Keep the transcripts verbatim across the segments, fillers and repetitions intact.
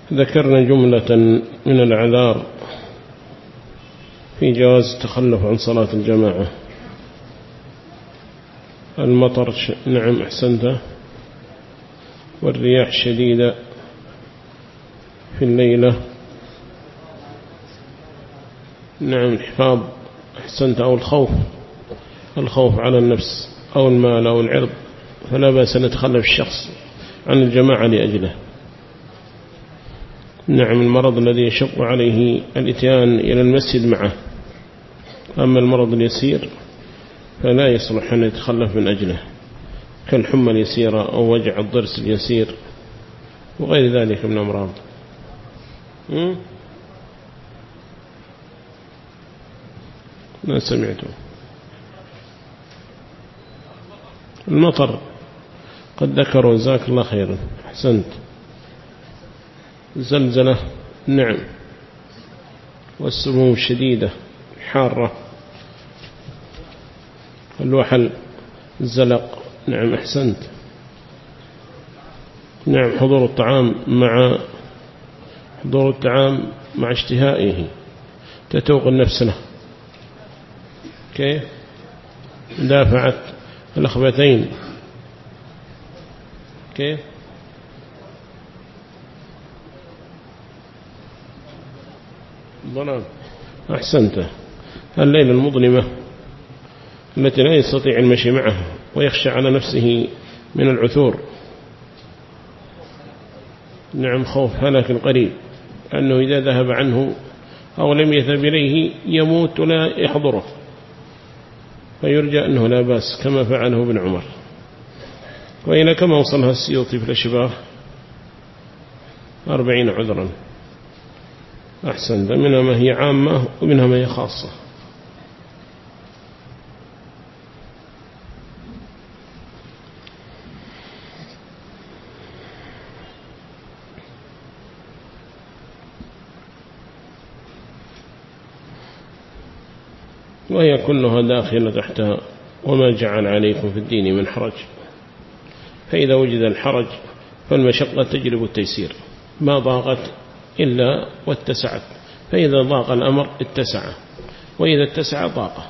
ذكرنا جملة من الأعذار في جواز التخلف عن صلاة الجماعة. المطر نعم أحسنت، والرياح الشديدة في الليلة نعم، الحفاظ أحسنت، أو الخوف الخوف على النفس أو المال أو العرض، فلا بأس أن يتخلف الشخص عن الجماعة لأجله. نعم، المرض الذي يشق عليه الاتيان إلى المسجد معه، أما المرض اليسير فلا يصلح أن يتخلف من أجله، كالحمى اليسيرة أو وجع الضرس اليسير وغير ذلك من الأمراض. ما سمعته. المطر قد ذكروا جزاك الله خيرا أحسنت. زلزلة نعم، والسموم الشديدة حارة، الوحل الزلق نعم أحسنت. نعم، حضور الطعام مع حضور الطعام مع اشتهائه تتوق النفس له، كيف دافعت الأخبثين، كيف ظلام أحسنت. الليلة المظلمة التي لا يستطيع المشي معها ويخشى على نفسه من العثور، نعم، خوف هلاك قريب، أنه إذا ذهب عنه أو لم يذهب إليه يموت ولا يحضره، فيرجى أنه لا بأس كما فعله ابن عمر. وإلى كما وصلها السيوطي في الأشباه أربعين عذرا أحسن، منها ما هي عامة ومنها ما هي خاصة. وهي كلها داخلة تحتها وما جعل عليكم في الدين من حرج، فإذا وجد الحرج فالمشقة تجلب التيسير، ما ضاقت إلا واتسعت، فإذا ضاق الأمر اتسع، وإذا اتسع ضاق.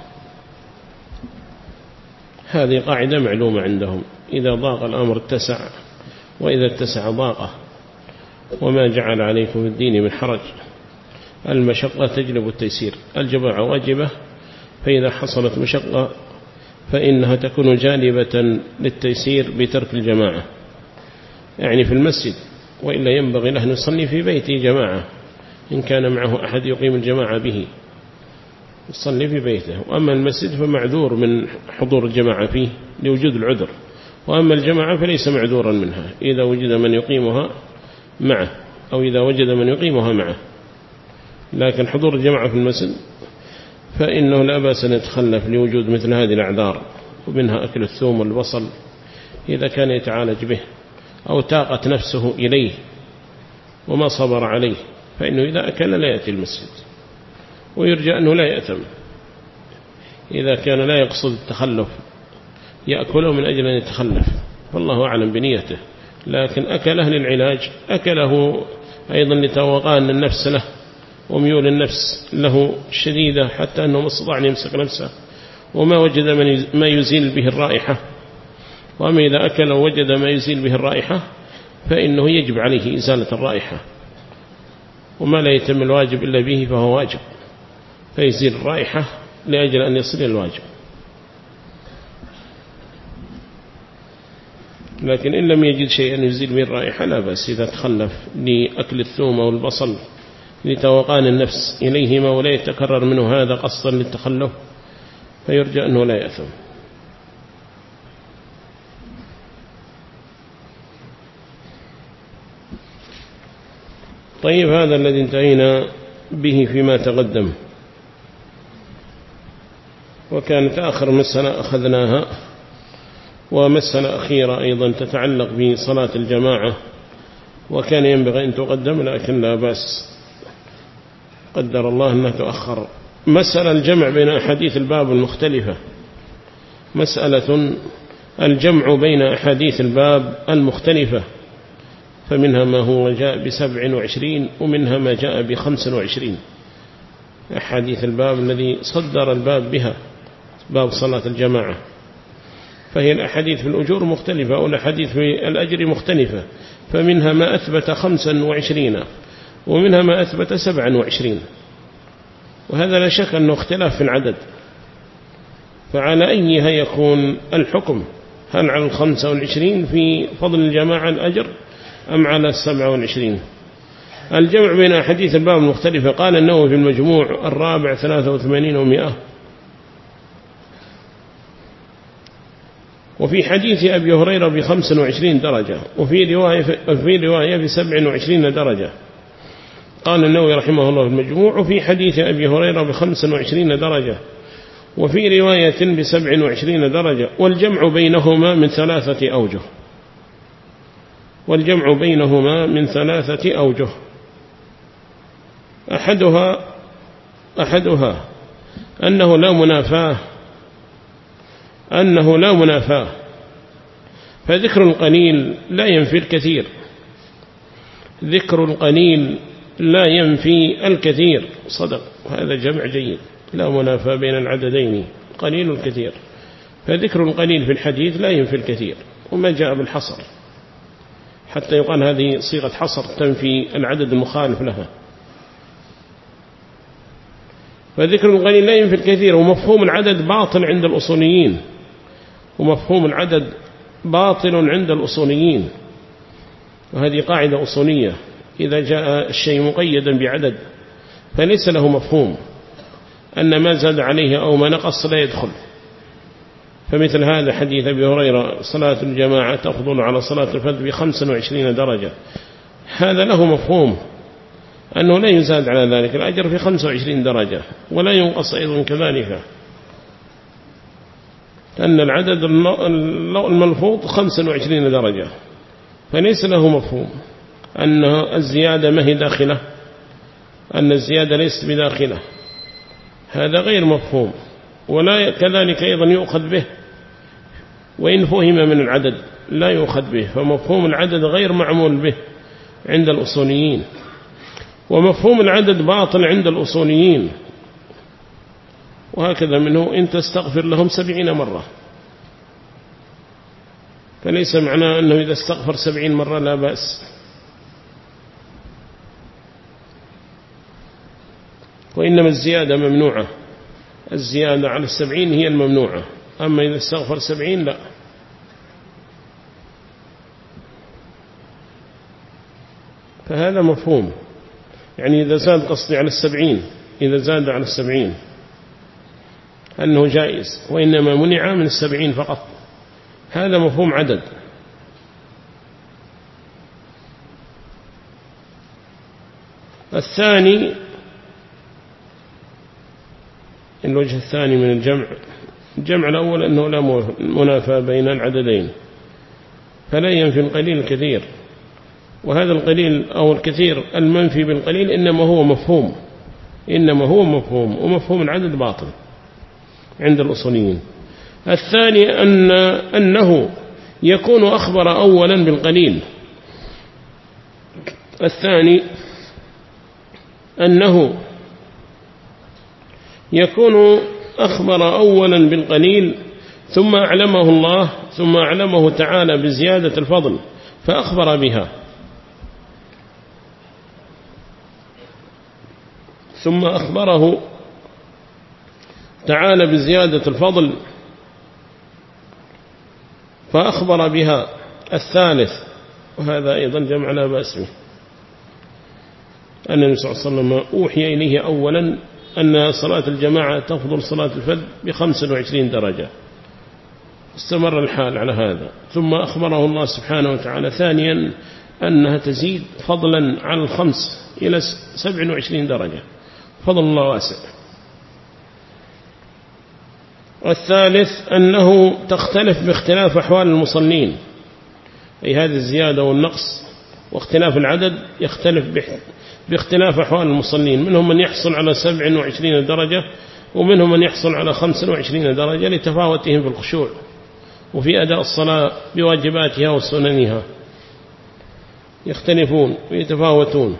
هذه قاعدة معلومة عندهم، إذا ضاق الأمر اتسع، وإذا اتسع ضاق، وما جعل عليكم في الدين من حرج، المشقة تجلب التيسير. الجماعة واجبة، فإذا حصلت مشقة فإنها تكون جانبة للتيسير بترك الجماعة، يعني في المسجد، وإلا ينبغي له أن يصلي في بيته جماعة إن كان معه أحد يقيم الجماعة به، يصلي في بيته. وأما المسجد فمعذور من حضور الجماعة فيه لوجود العذر، وأما الجماعة فليس معذورا منها إذا وجد من يقيمها معه، أو إذا وجد من يقيمها معه. لكن حضور الجماعة في المسجد فإنه لا بأس أن يتخلف لوجود مثل هذه الأعذار، ومنها أكل الثوم والبصل إذا كان يتعالج به، أو تاقت نفسه إليه وما صبر عليه، فإنه إذا أكل لا يأتي المسجد، ويرجى أنه لا يأثم إذا كان لا يقصد التخلف، يأكله من أجل أن يتخلف، فالله أعلم بنيته، لكن أكله للعلاج، أكله أيضا لتوقان النفس له وميول النفس له شديدة حتى أنه ما استطاع أن يمسك نفسه، وما وجد من ما يزيل به الرائحة. وأما إذا أكل ووجد ما يزيل به الرائحة فإنه يجب عليه إزالة الرائحة، وما لا يتم الواجب إلا به فهو واجب، فيزيل الرائحة لأجل أن يصل الواجب. لكن إن لم يجد شيئا يزيل به الرائحة لا بأس إذا تخلف لأكل الثوم أو البصل لتوقان النفس إليهما ولا يتكرر منه هذا قصدا للتخلف، فيرجى أنه لا يأثم. طيب، هذا الذي انتهينا به فيما تقدم، وكانت آخر مسألة أخذناها، ومسألة أخيرة أيضا تتعلق بصلاة الجماعة، وكان ينبغي أن تقدم لكن لا بأس، قدر الله أنها تؤخر. مسألة الجمع بين أحاديث الباب المختلفة، مسألة الجمع بين أحاديث الباب المختلفة فمنها ما هو جاء بسبع وعشرين ومنها ما جاء بخمس وعشرين. أحاديث الباب الذي صدر الباب بها باب صلاة الجماعة، فهي الأحاديث في الأجور مختلفة والأحاديث في الأجر مختلفة، فمنها ما أثبت خمسا وعشرين ومنها ما أثبت سبعا وعشرين، وهذا لا شك أنه اختلاف في العدد. فعلى أيها يكون الحكم؟ هل على الخمسة والعشرين في فضل الجماعة الأجر أم على السبعة والعشرين؟ الجمع بين أحاديث الباب المختلفة قال النووي في المجموع الرابع ثلاثة وثمانين ومئة. وفي حديث أبي هريرة بخمس وعشرين درجة، وفي رواية في رواية بسبع وعشرين درجة. قال النووي رحمه الله في المجموع: وفي حديث أبي هريرة بخمس وعشرين درجة، وفي رواية بسبع وعشرين درجة، والجمع بينهما من ثلاثة أوجه والجمع بينهما من ثلاثة أوجه أحدها أحدها أنه لا منافاة أنه لا منافاة فذكر القليل لا ينفي الكثير ذكر القليل لا ينفي الكثير. صدق، هذا جمع جيد، لا منافاة بين العددين قليل والكثير، فذكر القليل في الحديث لا ينفي الكثير، وما جاء بالحصر حتى يقال هذه صيغة حصر تنفي العدد المخالف لها. فذكر القليل لا ينفي الكثير، ومفهوم العدد باطل عند الأصوليين ومفهوم العدد باطل عند الأصوليين وهذه قاعدة أصولية: إذا جاء الشيء مقيدا بعدد فليس له مفهوم، أن ما زاد عليه أو ما نقص لا يدخل. فمثل هذا حديث أبي هريرة: صلاة الجماعة تفضل على صلاة الفرد بخمس وعشرين درجة، هذا له مفهوم أنه لا يزاد على ذلك الأجر في خمس وعشرين درجة، ولا ينقص أيضا كذلك، أن العدد الملفوظ خمس وعشرين درجة، فليس له مفهوم أن الزيادة ما هي داخلة، أن الزيادة ليست بداخلة، هذا غير مفهوم، ولا كذلك أيضا يؤخذ به، وإن فهم من العدد لا يؤخذ به، فمفهوم العدد غير معمول به عند الأصوليين، ومفهوم العدد باطل عند الأصوليين. وهكذا منه إن تستغفر لهم سبعين مرة، فليس معناه أنه إذا استغفر سبعين مرة لا بأس، وإنما الزيادة ممنوعة، الزيادة على السبعين هي الممنوعة، أما إذا استغفر سبعين لا. فهذا مفهوم، يعني إذا زاد قصدي على السبعين، إذا زاد على السبعين أنه جائز، وإنما منع من السبعين فقط، هذا مفهوم عدد. الثاني، الوجه الثاني من الجمع، الجمع الأول أنه لا منافاة بين العددين، فلا ينفي القليل الكثير، وهذا القليل أو الكثير المنفي بالقليل إنما هو مفهوم إنما هو مفهوم ومفهوم العدد باطل عند الأصوليين. الثاني أن أنه يكون أخبر أولا بالقليل الثاني أنه يكون أخبر أولا بالقليل ثم أعلمه الله ثم أعلمه تعالى بزيادة الفضل فأخبر بها، ثم أخبره تعالى بزيادة الفضل فأخبر بها. الثالث، وهذا أيضا جمع لا بأس به، أن النبي صلى الله عليه وسلم أوحي إليه أولا أن صلاة الجماعة تفضل صلاة الفرد بخمس وعشرين درجة، استمر الحال على هذا، ثم أخبره الله سبحانه وتعالى ثانيا أنها تزيد فضلا على الخمس إلى سبع وعشرين درجة، فضل الله واسع. والثالث أنه تختلف باختلاف أحوال المصلين، أي هذه الزيادة والنقص واختلاف العدد يختلف باختلاف أحوال المصلين، منهم من يحصل على سبع وعشرين درجة ومنهم من يحصل على خمس وعشرين درجة لتفاوتهم في الخشوع وفي أداء الصلاة بواجباتها وسننها. يختلفون ويتفاوتون.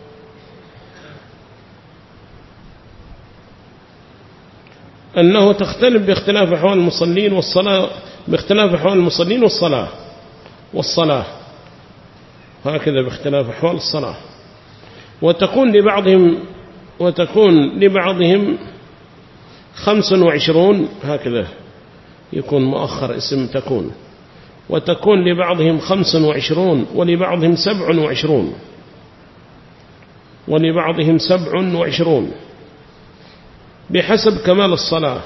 أنه تختلف باختلاف أحوال المصلين والصلاة، باختلاف أحوال المصلين والصلاة والصلاة هكذا باختلاف أحوال الصلاة. وتكون لبعضهم وتكون لبعضهم خمس وعشرون هكذا يكون مؤخر اسم تكون، وتكون لبعضهم خمس وعشرون ولبعضهم سبع وعشرون ولبعضهم سبع وعشرون بحسب كمال الصلاة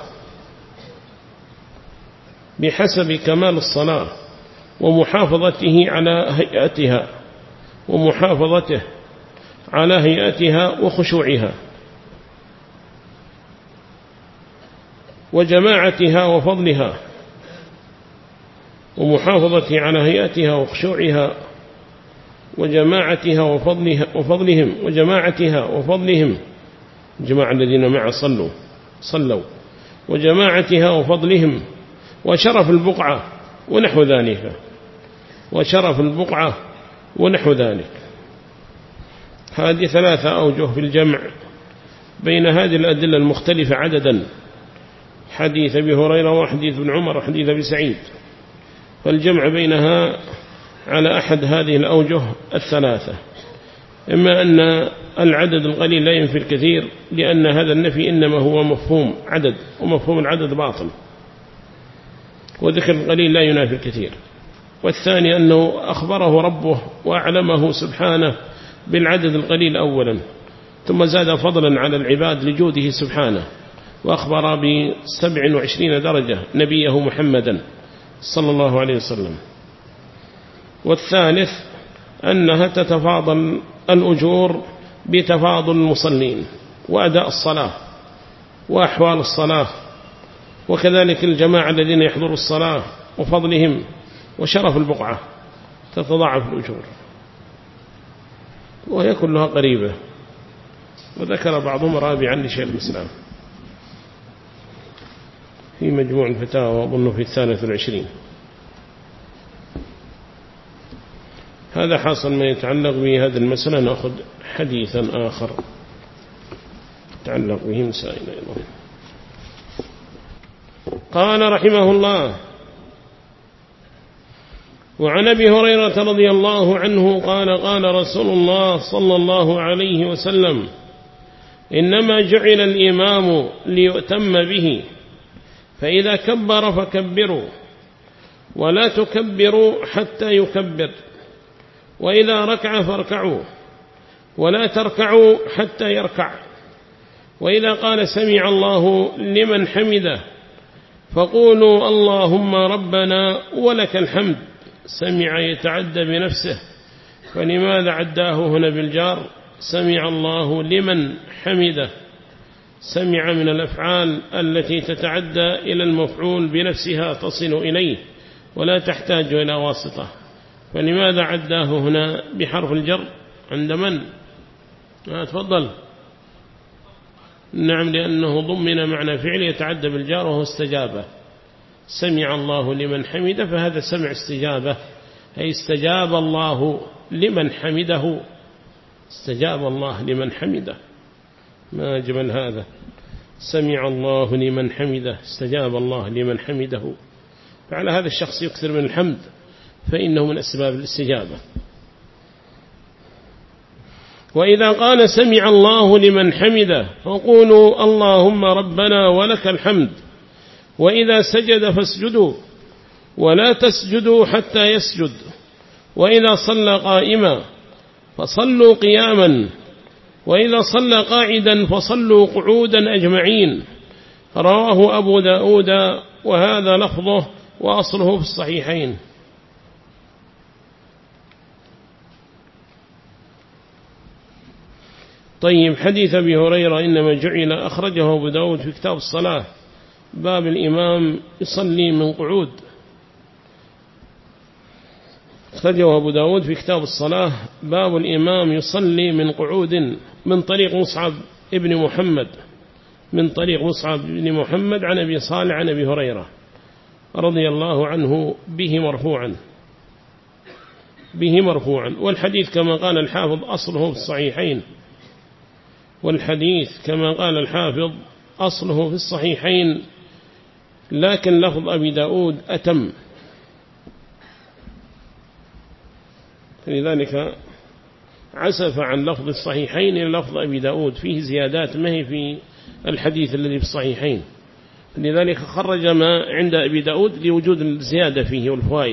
بحسب كمال الصلاة ومحافظته على هيئتها ومحافظته على هيئتها وخشوعها وجماعتها وفضلها ومحافظته على هيئتها وخشوعها وجماعتها وفضلها وفضلهم وجماعتها وفضلهم جماعة الذين معه صلوا صلوا وجماعتها وفضلهم وشرف البقعة ونحو ذلك وشرف البقعة ونحو ذلك. هذه ثلاثة أوجه في الجمع بين هذه الأدلة المختلفة عددا، حديث أبي هريرة وحديث ابن عمر وحديث أبي سعيد، فالجمع بينها على أحد هذه الأوجه الثلاثة. إما أن العدد القليل لا ينفي الكثير، لأن هذا النفي إنما هو مفهوم عدد، ومفهوم العدد باطل، وذكر القليل لا ينافي الكثير. والثاني أنه أخبره ربه وأعلمه سبحانه بالعدد القليل أولا، ثم زاد فضلا على العباد لجوده سبحانه، وأخبر بسبع وعشرين درجة نبيه محمدا صلى الله عليه وسلم. والثالث أنها تتفاضل الأجور بتفاضل المصلين وأداء الصلاة وأحوال الصلاة، وكذلك الجماعة الذين يحضروا الصلاة وفضلهم وشرف البقعة تتضاعف الأجور، وهي كلها قريبة. وذكر بعضهم رابعا لشيخ الإسلام في مجموع الفتاوى أظن في الثالث والعشرين. هذا حاصل ما يتعلق بهذه المسألة. نأخذ حديثا آخر يتعلق به مسائل أيضا. قال رحمه الله: وعن أبي هريرة رضي الله عنه قال قال رسول الله صلى الله عليه وسلم: إنما جعل الإمام ليؤتم به، فإذا كبر فكبروا ولا تكبروا حتى يكبر، وإذا ركع فاركعوا ولا تركعوا حتى يركع، وإذا قال سمع الله لمن حمده فقولوا اللهم ربنا ولك الحمد. سمع يتعدى بنفسه، فلماذا عداه هنا بالجار؟ سمع الله لمن حمده، سمع من الأفعال التي تتعدى إلى المفعول بنفسها تصل إليه ولا تحتاج إلى واسطة، فلماذا عداه هنا بحرف الجر عند من؟ آه تفضل. نعم، لأنه ضمن معنى فعل يتعدى بالجار وهو استجابة. سمع الله لمن حمده، فهذا سمع استجابة، أي استجاب الله لمن حمده، استجاب الله لمن حمده. ما أجمل هذا، سمع الله لمن حمده استجاب الله لمن حمده. فعلى هذا الشخص يكثر من الحمد، فإنه من أسباب الاستجابة. وإذا قال سمع الله لمن حمده فقولوا اللهم ربنا ولك الحمد، وإذا سجد فاسجدوا ولا تسجدوا حتى يسجد، وإذا صلى قائما فصلوا قياما، وإذا صلى قاعدا فصلوا قعودا أجمعين. رواه أبو داود وهذا لفظه وأصله في الصحيحين. طيب، حديث أبي هريرة إنما جعل أخرجه أبو داود في كتاب الصلاة، باب الإمام يصلي من قعود. أخرجه أبو داود في كتاب الصلاة باب الإمام يصلي من قعود، من طريق مصعب ابن محمد من طريق مصعب ابن محمد عن أبي صالح عن أبي هريرة رضي الله عنه به مرفوعا. به مرفوعا. والحديث كما قال الحافظ أصله في الصحيحين والحديث كما قال الحافظ أصله في الصحيحين، لكن لفظ أبي داود أتم، لذلك عسف عن لفظ الصحيحين إلى لفظ أبي داود، فيه زيادات ما هي في الحديث الذي في الصحيحين، لذلك خرج ما عند أبي داود لوجود الزيادة فيه والفوائد،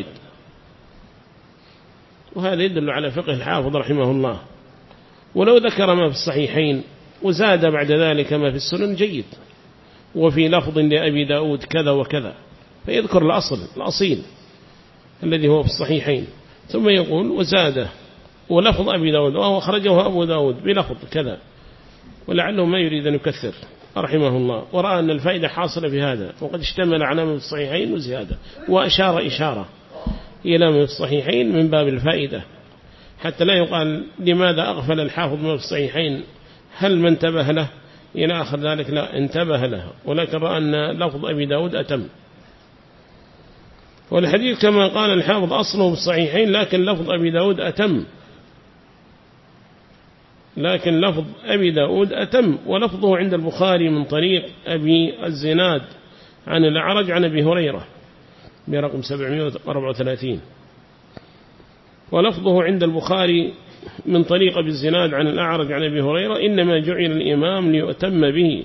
وهذا يدل على فقه الحافظ رحمه الله. ولو ذكر ما في الصحيحين وزاد بعد ذلك ما في السنن جيد، وفي لفظ لأبي داود كذا وكذا، فيذكر الأصل الأصيل الذي هو في الصحيحين، ثم يقول وزاد ولفظ أبي داود وهو خرجه أبو داود بلفظ كذا، ولعله ما يريد أن يكثر رحمه الله، ورأى أن الفائدة حاصلة بهذا، وقد اشتمل على ما في الصحيحين وزيادة، وأشار إشارة إلى ما في الصحيحين من باب الفائدة، حتى لا يقال لماذا أغفل الحافظ ما في الصحيحين، هل من انتبه له إلى آخر ذلك؟ لا، انتبه له، ولكن رأى أن لفظ أبي داود أتم. والحديث كما قال الحافظ أصله في الصحيحين، لكن لفظ أبي داود أتم، لكن لفظ أبي داود أتم، ولفظه عند البخاري من طريق أبي الزناد عن الأعرج عن أبي هريرة برقم سبعمائة وأربعة وثلاثين، ولفظه عند البخاري من طريق أبي الزناد عن الأعرج عن أبي هريرة: إنما جعل الإمام ليؤتم به،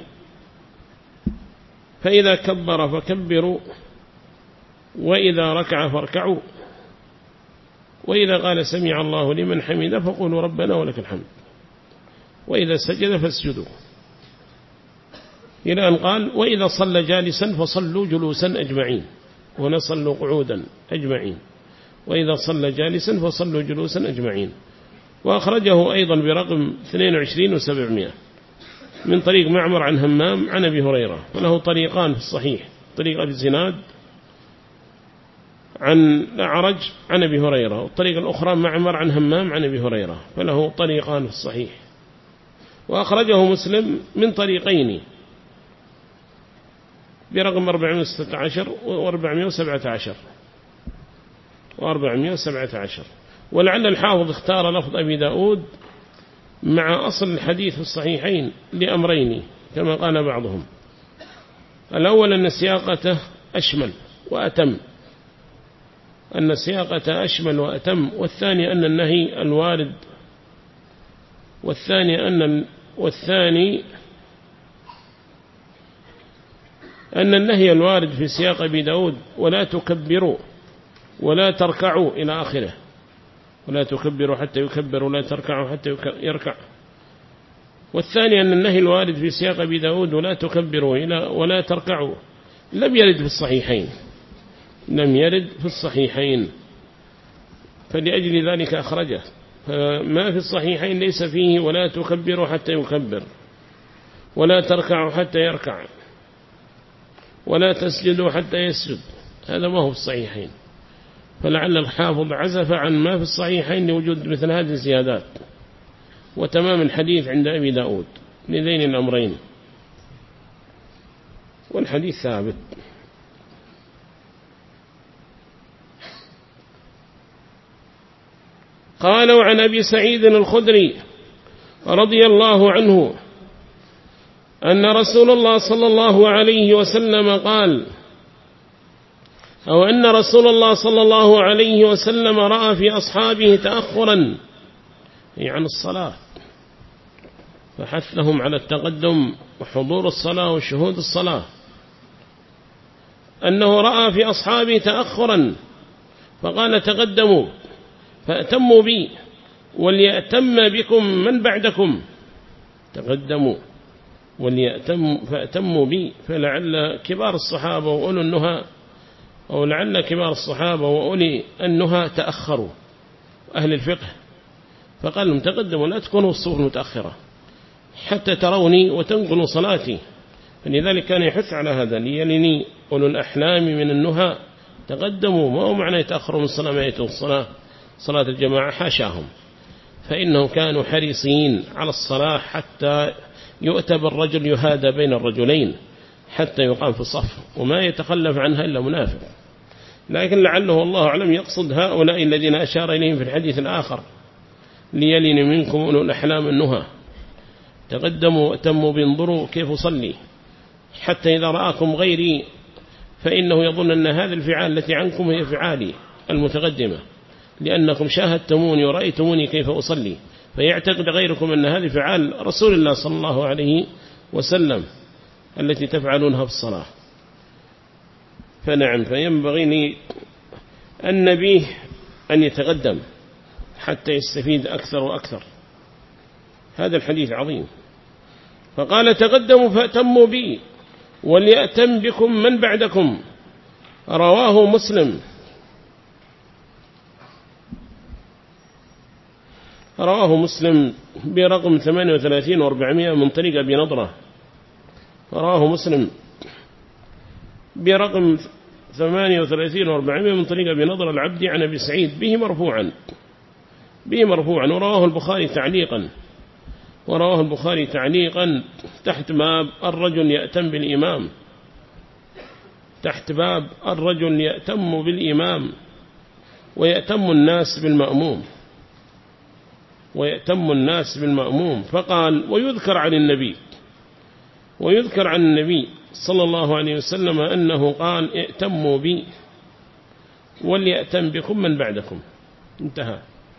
فإذا كبر فكبروا، وإذا ركع فاركعوا، وإذا قال سمع الله لمن حمده فقولوا ربنا ولك الحمد، وإذا سجد فاسجدوا، إلى أن قال: وإذا صلى جالسا فصلوا جلوسا أجمعين، هنا صلوا قعودا أجمعين، وإذا صلى جالسا فصلوا جلوسا أجمعين. وأخرجه أيضا برقم اثنين وعشرين وسبعمائة من طريق معمر عن همام عن أبي هريرة، وله طريقان في الصحيح، طريق أبي الزناد عن أعرج عن أبي هريرة، والطريق الأخرى معمر عن همام عن أبي هريرة، فله طريقان في الصحيح. وأخرجه مسلم من طريقين برقم أربعمائة وستة عشر وأربعمائة وسبعة عشر وأربعمائة وسبعة عشر. ولعل الحافظ اختار لفظ أبي داود مع أصل الحديث في الصحيحين لأمرين كما قال بعضهم: الأول أن سياقته أشمل وأتم، أن سياقته أشمل وأتم، والثاني أن النهي الوارد والثاني أن والثاني أن النهي الوارد في سياق أبي داود: ولا تكبروا ولا تركعوا إلى آخره، ولا تكبروا حتى يكبر ولا تركعوا حتى يركع. والثاني أن النهي الوارد في سياق أبي داود: ولا تكبروا إلى ولا تركعوا، لم يرد في الصحيحين، لم يرد في الصحيحين، فلأجل ذلك أخرجه. فما في الصحيحين ليس فيه ولا تكبروا حتى يكبر، ولا تركعوا حتى يركع، ولا تسجدوا حتى يسجد، هذا ما هو في الصحيحين. فلعل الحافظ عزف عن ما في الصحيحين لوجود مثل هذه الزيادات، وتمام الحديث عند أبي داود لذين الأمرين، والحديث ثابت. قالوا عن أبي سعيد الخدري رضي الله عنه أن رسول الله صلى الله عليه وسلم قال، أو أن رسول الله صلى الله عليه وسلم رأى في أصحابه تأخرا، أي عن الصلاة، فحثهم على التقدم وحضور الصلاة وشهود الصلاة، أنه رأى في أصحابه تأخرا فقال: تقدموا فأتموا بي وليأتم بكم من بعدكم، تقدموا وليأتم فأتموا بي. فلعل كبار الصحابة وأولو النهى أو لعل كبار الصحابة وأولي النهى تأخروا أهل الفقه، فقال لهم: تقدموا لا تكونوا الصفوف المتأخرة حتى تروني وتنقلوا صلاتي. فلذلك كان يحث على هذا: ليلني أولو الأحلام من النهى، تقدموا، ما هو معنى يتأخروا من الصلاة ما يتوا الصلاة صلاة الجماعة، حاشاهم، فإنهم كانوا حريصين على الصلاة حتى يؤتى بالرجل يهادى بين الرجلين حتى يقام في الصف، وما يتخلف عنها إلا منافق. لكن لعله الله أعلم يقصد هؤلاء الذين أشار إليهم في الحديث الآخر ليلين منكم أولو الأحلام النهى تقدموا وأتموا بانظروا كيف أصلي حتى إذا رآكم غيري فإنه يظن أن هذه الفعال التي عنكم هي فعالي المتقدمة لأنكم شاهدتموني ورأيتموني كيف أصلي فيعتقد غيركم أن هذه فعال رسول الله صلى الله عليه وسلم التي تفعلونها في الصلاة. فنعم فينبغي النبي أن يتقدم حتى يستفيد أكثر وأكثر. هذا الحديث عظيم. فقال تقدموا فأتموا بي وليأتم بكم من بعدكم. رواه مسلم رواه مسلم برقم ثمانية وثلاثين وأربعمائة من طريق أبي نضرة. رواه مسلم برقم ثمانية وثلاثين وأربعمائة من طريق أبي نضرة العبدي عن أبي سعيد به مرفوعا به مرفوعا ورواه البخاري تعليقا ورواه البخاري تعليقا تحت باب الرجل يأتم بالإمام تحت باب الرجل يأتم بالإمام ويأتم الناس بالمأموم ويأتم الناس بالمأموم. فقال ويذكر عن النبي ويذكر عن النبي صلى الله عليه وسلم أنه قال ائتموا بي وليأتم بكم من بعدكم. انتهى.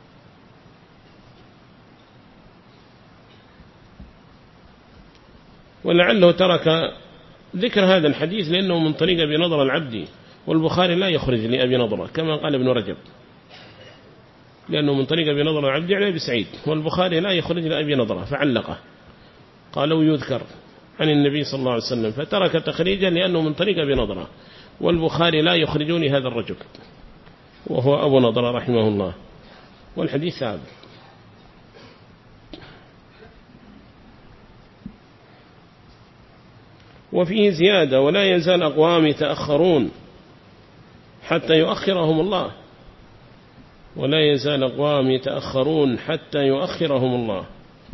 ولعله ترك ذكر هذا الحديث لأنه من طريق أبي نضرة العبدي والبخاري لا يخرج لأبي نضرة كما قال ابن رجب لأنه من طريق أبي نضرة العبدي على أبي سعيد والبخاري لا يخرج لأبي نضرة فعلقه قالوا يذكر عن النبي صلى الله عليه وسلم فترك تخريجا لأنه من طريق أبي نضرة والبخاري لا يخرجون هذا الرجل وهو أبو نضرة رحمه الله والحديث ثابت. وفيه زيادة ولا يزال أقوام يتأخرون حتى يؤخرهم الله ولا يزال أقوام يتأخرون حتى يؤخرهم الله.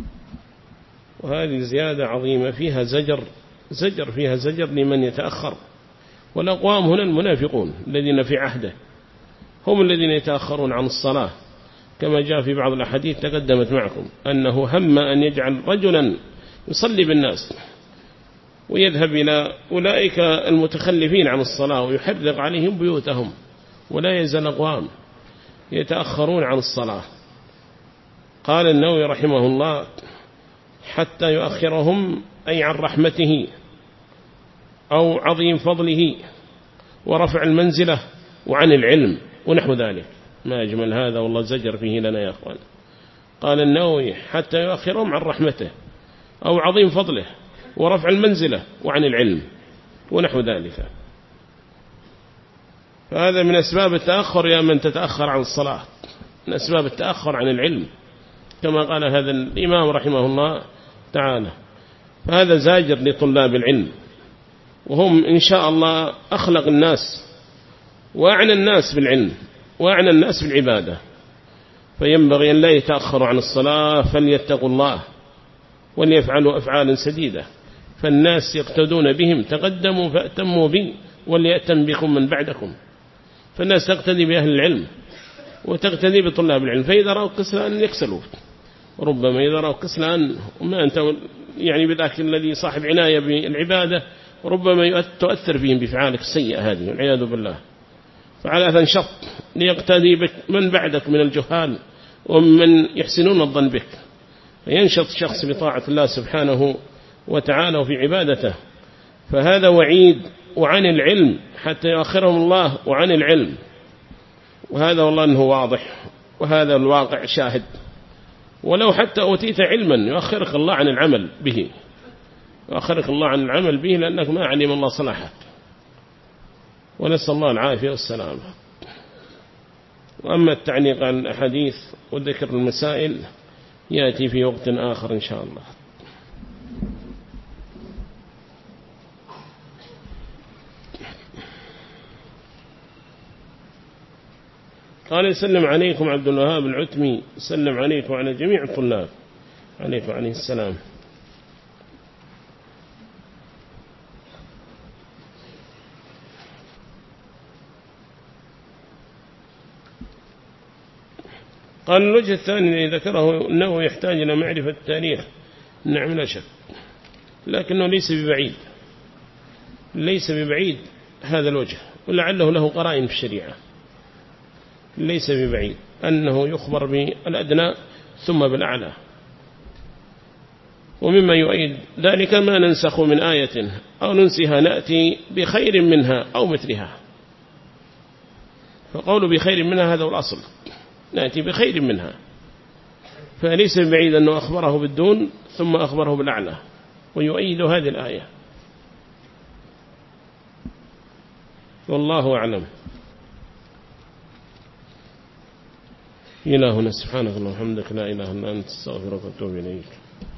وهذه زيادة عظيمة فيها زجر زجر فيها زجر لمن يتأخر. والأقوام هنا المنافقون الذين في عهده هم الذين يتأخرون عن الصلاة كما جاء في بعض الأحاديث تقدمت معكم أنه هم أن يجعل رجلا يصلي بالناس ويذهب إلى أولئك المتخلفين عن الصلاة ويحرق عليهم بيوتهم. ولا يزال أقوام يتأخرون عن الصلاة. قال النووي رحمه الله حتى يؤخرهم أي عن رحمته أو عظيم فضله ورفع المنزلة وعن العلم ونحو ذلك. ما أجمل هذا والله زجر فيه لنا يا أخوان. قال النووي حتى يؤخرهم عن رحمته أو عظيم فضله ورفع المنزلة وعن العلم ونحو ذلك. فهذا من أسباب التأخر يا من تتأخر عن الصلاة من أسباب التأخر عن العلم كما قال هذا الإمام رحمه الله تعالى. فهذا زاجر لطلاب العلم وهم إن شاء الله أخلق الناس وأعنى الناس بالعلم وأعنى الناس بالعبادة. فينبغي أن لا يتأخروا عن الصلاة فليتقوا الله وليفعلوا أفعالا سديدة فالناس يقتدون بهم. تقدموا فأتموا بي وليأتم بكم من بعدكم. فالناس تقتدي بأهل العلم وتقتدي بطلاب العلم. فإذا رأوا كسلان يكسلوا ربما إذا رأوا كسلان وما أنت يعني بذاك الذي صاحب عناية بالعبادة ربما تؤثر فيهم بفعالك السيئة هذه والعياذ بالله. فعلى فانشط ليقتدي بك من بعدك من الجهال ومن يحسنون الظن بك فينشط شخص بطاعة الله سبحانه وتعالى وفي عبادته. فهذا وعيد وعن العلم حتى يؤخرهم الله وعن العلم. وهذا والله أنه واضح وهذا الواقع شاهد. ولو حتى أوتيت علما يؤخرك الله عن العمل به يؤخرك الله عن العمل به لأنك ما علم الله صلاحك ونسأل الله العافية والسلامة. وأما التعليق عن الأحاديث وذكر المسائل يأتي في وقت آخر إن شاء الله. قال يسلم عليكم عبد الوهاب العتمي يسلم عليكم وعلى جميع الطلاب عليكم عليه السلام. قال الوجه الثاني الذي ذكره أنه يحتاج إلى معرفة التاريخ. نعم لا شك، لكنه ليس ببعيد، ليس ببعيد هذا الوجه، ولعله له قرائن في الشريعة. ليس ببعيد أنه يخبر بالأدنى ثم بالأعلى. ومما يؤيد ذلك ما ننسخ من آية أو ننسها نأتي بخير منها أو مثلها. فقول بخير منها هذا هو الأصل، نأتي بخير منها. فليس ببعيد أنه أخبره بالدون ثم أخبره بالأعلى، ويؤيد هذه الآية. والله أعلم. إلهنا سبحانك اللهم وبحمدك لا إله إلا أنت استغفرك وأتوب إليك.